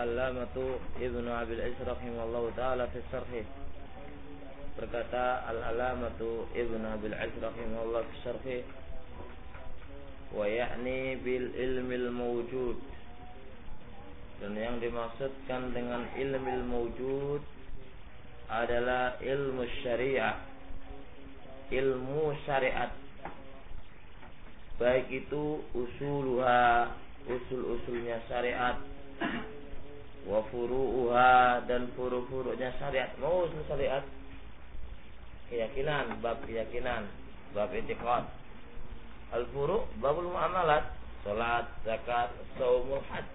al-Allamatu Ibnu Abil Izz rahimahullahu ta'ala fi syarhih. Berkata al-Allamatu Ibnu Abil Izz rahimahullah fi syarhih, wa ya'ni bil ilmil mawjud, dan yang dimaksudkan dengan ilmil mawjud adalah ilmu syariah, ilmu syariat, baik itu usuluha, usul-usulnya syariat, wa furu'uha, dan furu-furu'nya syariat. Mau usul syariat, keyakinan, bab keyakinan, bab i'tiqad. Al-furu' babul muamalat, salat, zakat, shaumul hajj.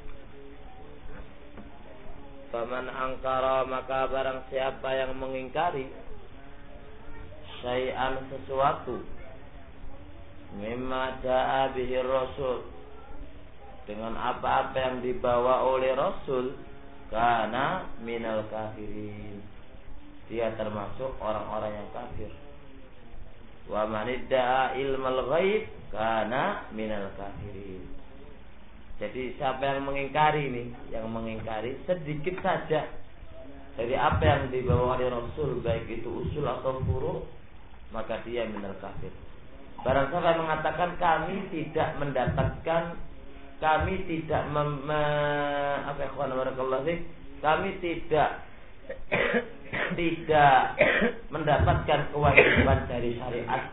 Faman angkara, maka barang siapa yang mengingkari syai'an, sesuatu, mimma da'a bihi rasul, dengan apa-apa yang dibawa oleh Rasul, kana minal kafirin, dia termasuk orang-orang yang kafir. Wa man idda'a ilmal ghaib kana minal kafirin. Jadi siapa yang mengingkari ini, yang mengingkari sedikit saja dari apa yang dibawa oleh Rasul, baik itu usul atau furu', maka dia minal kafir. Barang siapa yang mengatakan kami tidak mendapatkan, kami tidak kami tidak mendapatkan kewajiban dari syariat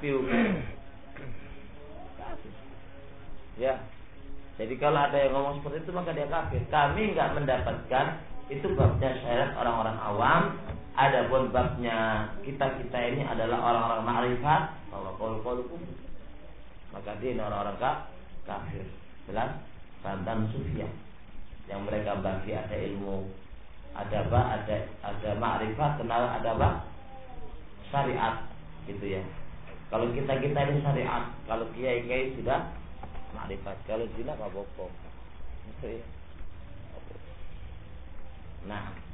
ya. Jadi kalau ada yang ngomong seperti itu maka dia kafir. Kami enggak mendapatkan, itu babnya syariat orang-orang awam. Adapun babnya kita ini adalah orang-orang ma'rifat, qaul-qaulukum, maka dia orang-orang kafir. Jelas? Bantan Sufyan yang mereka bagi ada ilmu, ada ma'rifat, kenal, ada syariat, gitu ya. Kalau kita ini syariat, kalau kiai sudah ma'rifat, kalau zina apa bopong, gitu ya. Nah,